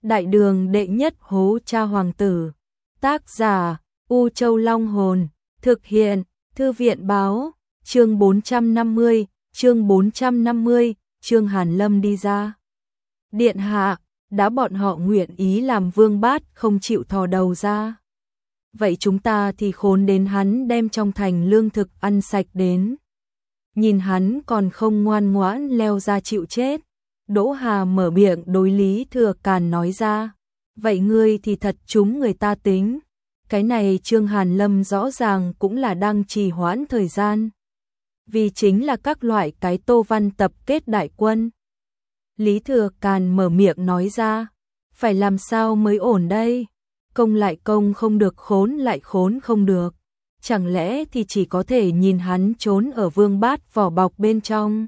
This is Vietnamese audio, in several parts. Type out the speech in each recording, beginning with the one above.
Đại đường đệ nhất hố cha hoàng tử. Tác giả U Châu Long Hồn. Thực hiện Thư viện Báo. Chương 450. Trương Hàn Lâm đi ra. Điện hạ, đã bọn họ nguyện ý làm vương bát không chịu thò đầu ra. Vậy chúng ta thì khốn đến hắn đem trong thành lương thực ăn sạch đến. Nhìn hắn còn không ngoan ngoãn leo ra chịu chết. Đỗ Hà mở miệng đối Lý Thừa Càn nói ra. Vậy ngươi thì thật trúng người ta tính. Cái này Trương Hàn Lâm rõ ràng cũng là đang trì hoãn thời gian. Vì chính là các loại cái Tô Văn tập kết đại quân. Lý Thừa Càn mở miệng nói ra. Phải làm sao mới ổn đây? Công lại công không được, khốn lại khốn không được. Chẳng lẽ thì chỉ có thể nhìn hắn trốn ở vương bát vỏ bọc bên trong?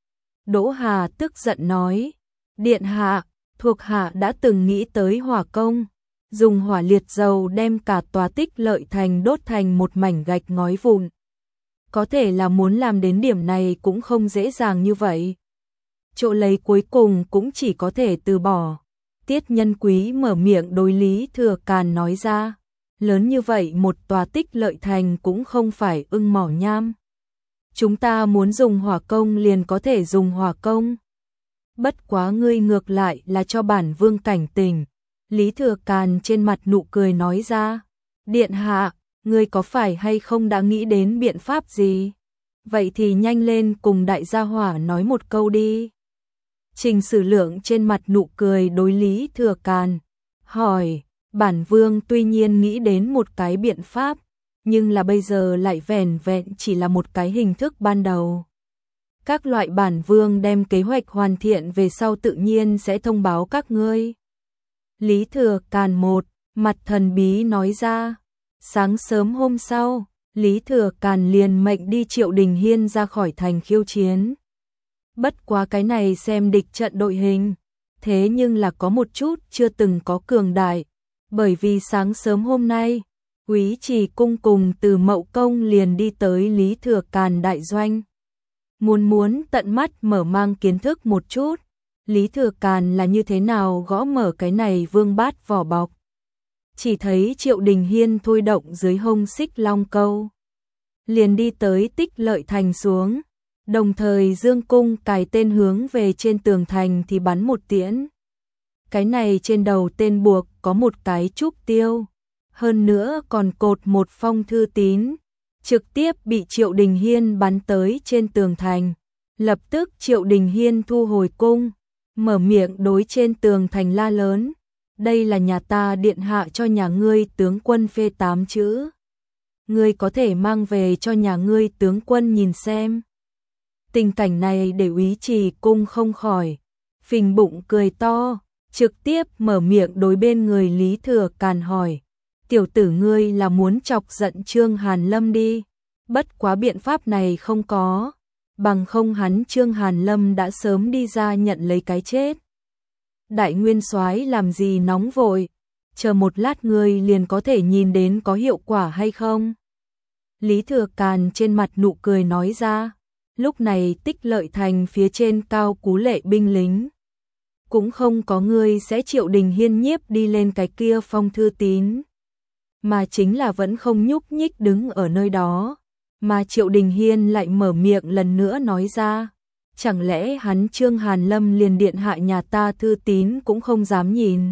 Đỗ Hà tức giận nói. Điện hạ, thuộc hạ đã từng nghĩ tới hỏa công. Dùng hỏa liệt dầu đem cả tòa Tích Lợi Thành đốt thành một mảnh gạch ngói vụn. Có thể là muốn làm đến điểm này cũng không dễ dàng như vậy. Chỗ lấy cuối cùng cũng chỉ có thể từ bỏ. Tiết Nhân Quý mở miệng đối Lý Thừa Càn nói ra. Lớn như vậy một tòa Tích Lợi Thành cũng không phải ưng mỏ nham. Chúng ta muốn dùng hỏa công liền có thể dùng hỏa công. Bất quá ngươi ngược lại là cho bản vương cảnh tỉnh. Lý Thừa Càn trên mặt nụ cười nói ra. Điện hạ, ngươi có phải hay không đã nghĩ đến biện pháp gì? Vậy thì nhanh lên cùng đại gia hỏa nói một câu đi. Trình Sử Lượng trên mặt nụ cười đối Lý Thừa Càn. Hỏi, bản vương tuy nhiên nghĩ đến một cái biện pháp, nhưng là bây giờ lại vẻn vẹn chỉ là một cái hình thức ban đầu. Các loại bản vương đem kế hoạch hoàn thiện về sau tự nhiên sẽ thông báo các ngươi. Lý Thừa Càn một mặt thần bí nói ra. Sáng sớm hôm sau, Lý Thừa Càn liền mệnh đi Triệu Đình Hiên ra khỏi thành khiêu chiến. Bất quá cái này xem địch trận đội hình, thế nhưng là có một chút chưa từng có cường đại, bởi vì sáng sớm hôm nay, Úy Trì cung cùng từ Mậu Công liền đi tới Lý Thừa Càn đại doanh. Muốn tận mắt mở mang kiến thức một chút, Lý Thừa Càn là như thế nào gõ mở cái này vương bát vỏ bọc. Chỉ thấy Triệu Đình Hiên thôi động dưới hông xích long câu, liền đi tới Tích Lợi Thành xuống, đồng thời dương cung cài tên hướng về trên tường thành thì bắn một tiễn. Cái này trên đầu tên buộc có một cái trúc tiêu, hơn nữa còn cột một phong thư tín, trực tiếp bị Triệu Đình Hiên bắn tới trên tường thành. Lập tức Triệu Đình Hiên thu hồi cung, mở miệng đối trên tường thành la lớn. Đây là nhà ta điện hạ cho nhà ngươi tướng quân phê 8 chữ. Ngươi có thể mang về cho nhà ngươi tướng quân nhìn xem. Tình cảnh này để Úy Trì cung không khỏi phình bụng cười to, trực tiếp mở miệng đối bên người Lý Thừa Càn hỏi. Tiểu tử ngươi là muốn chọc giận Trương Hàn Lâm đi. Bất quá biện pháp này không có, bằng không hắn Trương Hàn Lâm đã sớm đi ra nhận lấy cái chết. Đại nguyên soái làm gì nóng vội, chờ một lát ngươi liền có thể nhìn đến có hiệu quả hay không. Lý Thừa Càn trên mặt nụ cười nói ra. Lúc này Tích Lợi Thành phía trên cao cú lệ binh lính. Cũng không có ngươi sẽ Triệu Đình Hiên nhiếp đi lên cái kia phong thư tín. Mà chính là vẫn không nhúc nhích đứng ở nơi đó. Mà Triệu Đình Hiên lại mở miệng lần nữa nói ra. Chẳng lẽ hắn Trương Hàn Lâm liền điện hạ nhà ta thư tín cũng không dám nhìn.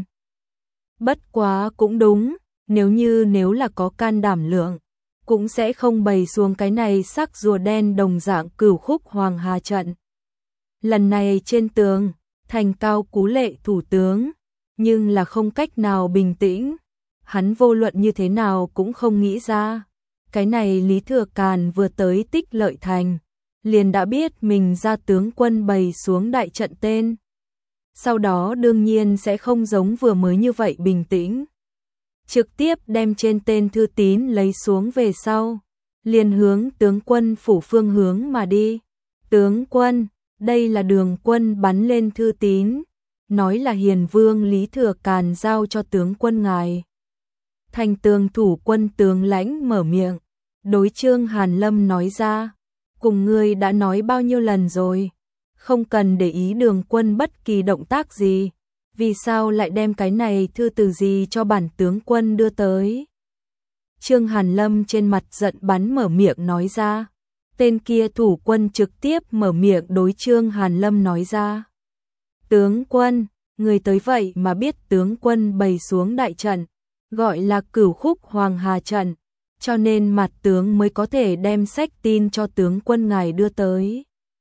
Bất quá cũng đúng, nếu là có can đảm lượng, cũng sẽ không bày xuống cái này sắc rùa đen đồng dạng Cửu Khúc Hoàng Hà trận. Lần này trên tường, thành cao cú lệ thủ tướng, nhưng là không cách nào bình tĩnh. Hắn vô luận như thế nào cũng không nghĩ ra. Cái này Lý Thừa Càn vừa tới Tích Lợi Thành, liền đã biết mình ra tướng quân bày xuống đại trận tên. Sau đó đương nhiên sẽ không giống vừa mới như vậy bình tĩnh. Trực tiếp đem trên tên thư tín lấy xuống về sau, liền hướng tướng quân phủ phương hướng mà đi. Tướng quân, đây là Đường quân bắn lên thư tín, nói là Hiền Vương Lý Thừa Càn giao cho tướng quân ngài. Thành tường thủ quân tướng lãnh mở miệng, đối Trương Hàn Lâm nói ra. Cùng ngươi đã nói bao nhiêu lần rồi, không cần để ý Đường quân bất kỳ động tác gì, vì sao lại đem cái này thư từ gì cho bản tướng quân đưa tới? Trương Hàn Lâm trên mặt giận bắn mở miệng nói ra. Tên kia thủ quân trực tiếp mở miệng đối Trương Hàn Lâm nói ra. Tướng quân, người tới vậy mà biết tướng quân bày xuống đại trận, gọi là Cửu Khúc Hoàng Hà trận, cho nên mặt tướng mới có thể đem sách tin cho tướng quân ngài đưa tới.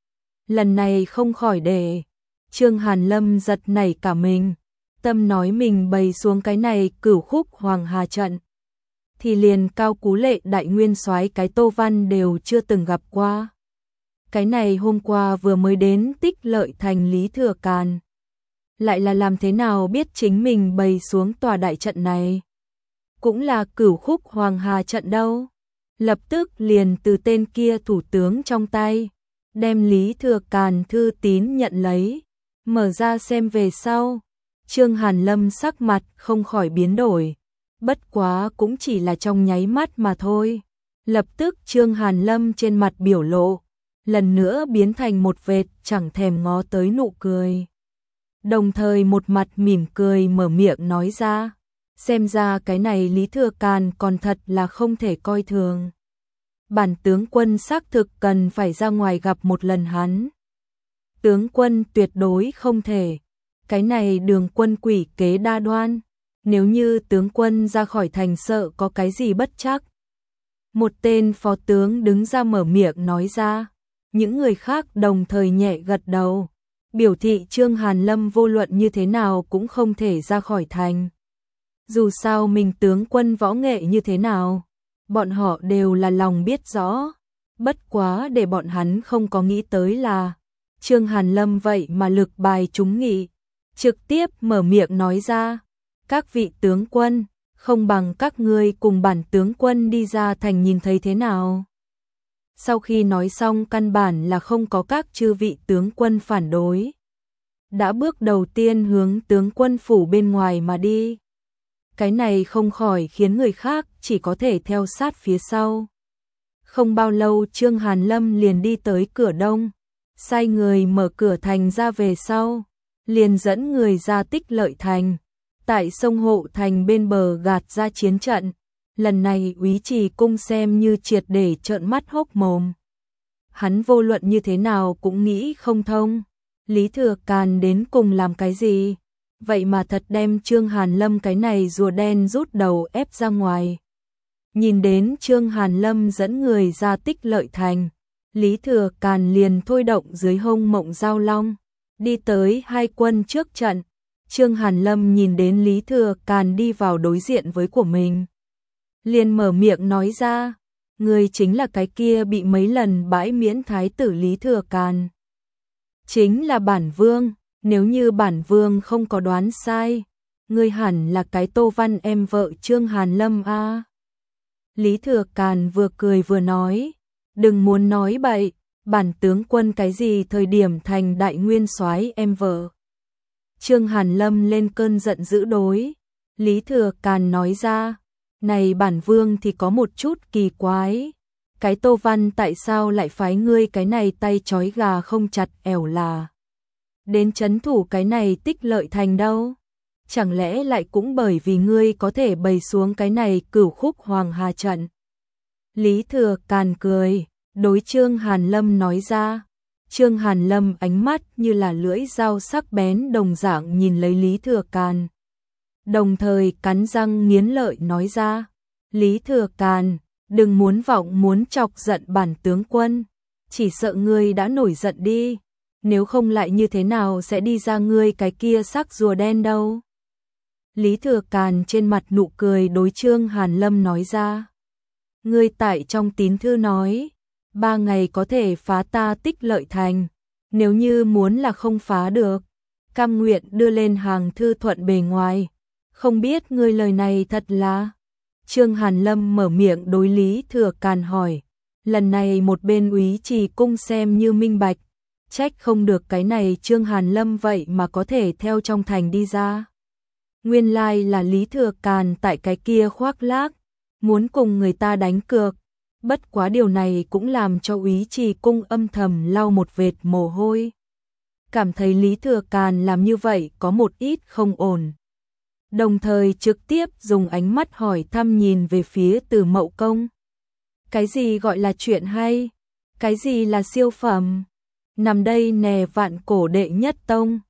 Lần này không khỏi để Trương Hàn Lâm giật nảy cả mình, tâm nói mình bày xuống cái này Cửu Khúc Hoàng Hà trận thì liền Cao Cú Lệ đại nguyên soái cái Tô Văn đều chưa từng gặp qua. Cái này hôm qua vừa mới đến Tích Lợi Thành Lý Thừa Càn, lại là làm thế nào biết chính mình bày xuống tòa đại trận này? Cũng là Cửu Khúc Hoàng Hà trận đâu. Lập tức liền từ tên kia thủ tướng trong tay, đem Lý Thừa Càn thư tín nhận lấy, mở ra xem về sau. Trương Hàn Lâm sắc mặt không khỏi biến đổi, bất quá cũng chỉ là trong nháy mắt mà thôi. Lập tức Trương Hàn Lâm trên mặt biểu lộ lần nữa biến thành một vệt chẳng thèm ngó tới nụ cười. Đồng thời một mặt mỉm cười mở miệng nói ra, xem ra cái này Lý Thừa Càn còn thật là không thể coi thường. Bản tướng quân xác thực cần phải ra ngoài gặp một lần hắn. Tướng quân tuyệt đối không thể. Cái này Đường quân quỷ kế đa đoan, nếu như tướng quân ra khỏi thành sợ có cái gì bất trắc. Một tên phó tướng đứng ra mở miệng nói ra, những người khác đồng thời nhẹ gật đầu, biểu thị Trương Hàn Lâm vô luận như thế nào cũng không thể ra khỏi thành. Dù sao mình tướng quân võ nghệ như thế nào, bọn họ đều là lòng biết rõ, bất quá để bọn hắn không có nghĩ tới là Trương Hàn Lâm vậy mà lực bài trúng nghị, trực tiếp mở miệng nói ra, các vị tướng quân, không bằng các ngươi cùng bản tướng quân đi ra thành nhìn thấy thế nào. Sau khi nói xong căn bản là không có các chư vị tướng quân phản đối, đã bước đầu tiên hướng tướng quân phủ bên ngoài mà đi. Cái này không khỏi khiến người khác chỉ có thể theo sát phía sau. Không bao lâu Trương Hàn Lâm liền đi tới cửa đông, sai người mở cửa thành ra về sau, liền dẫn người ra Tích Lợi Thành, tại sông Hộ Thành bên bờ gạt ra chiến trận. Lần này Úy Trì Cung xem như triệt để trợn mắt hốc mồm. Hắn vô luận như thế nào cũng nghĩ không thông, Lý Thừa Càn đến cùng làm cái gì? Vậy mà thật đem Trương Hàn Lâm cái này rùa đen rút đầu ép ra ngoài. Nhìn đến Trương Hàn Lâm dẫn người ra Tích Lợi Thành, Lý Thừa Càn liền thôi động dưới hông Mộng Giao Long, đi tới hai quân trước trận. Trương Hàn Lâm nhìn đến Lý Thừa Càn đi vào đối diện với của mình, liền mở miệng nói ra, người chính là cái kia bị mấy lần bãi miễn thái tử Lý Thừa Càn. Chính là bản vương, nếu như bản vương không có đoán sai, ngươi hẳn là cái Tô Văn em vợ Trương Hàn Lâm a. Lý Thừa Càn vừa cười vừa nói, đừng muốn nói bậy, bản tướng quân cái gì thời điểm thành đại nguyên soái em vợ. Trương Hàn Lâm lên cơn giận dữ đối Lý Thừa Càn nói ra, này bản vương thì có một chút kỳ quái, cái Tô Văn tại sao lại phái ngươi cái này tay trói gà không chặt ẻo là đến trấn thủ cái này Tích Lợi Thành đâu? Chẳng lẽ lại cũng bởi vì ngươi có thể bày xuống cái này Cửu Khúc Hoàng Hà trận? Lý Thừa Càn cười, đối Trương Hàn Lâm nói ra. Trương Hàn Lâm ánh mắt như là lưỡi dao sắc bén đồng dạng nhìn lấy Lý Thừa Càn, đồng thời cắn răng nghiến lợi nói ra, Lý Thừa Càn, đừng muốn vọng muốn chọc giận bản tướng quân, chỉ sợ ngươi đã nổi giận đi, nếu không lại như thế nào sẽ đi ra ngươi cái kia sắc rùa đen đâu. Lý Thừa Càn trên mặt nụ cười đối Trương Hàn Lâm nói ra, ngươi tại trong tín thư nói, 3 ngày có thể phá ta Tích Lợi Thành, nếu như muốn là không phá được, cam nguyện đưa lên hàng thư thuận bề ngoài, không biết ngươi lời này thật là. Trương Hàn Lâm mở miệng đối Lý Thừa Càn hỏi, lần này một bên Úy Trì Cung xem như minh bạch, trách không được cái này Trương Hàn Lâm vậy mà có thể theo trong thành đi ra. Nguyên lai là Lý Thừa Càn tại cái kia khoác lác, muốn cùng người ta đánh cược. Bất quá điều này cũng làm cho Úy Trì Cung âm thầm lau một vệt mồ hôi. cảm thấy Lý Thừa Càn làm như vậy có một ít không ổn. Đồng thời trực tiếp dùng ánh mắt hỏi thăm nhìn về phía Từ Mậu Công. Cái gì gọi là chuyện hay? Cái gì là siêu phẩm? Nằm đây nè Vạn Cổ đệ nhất tông.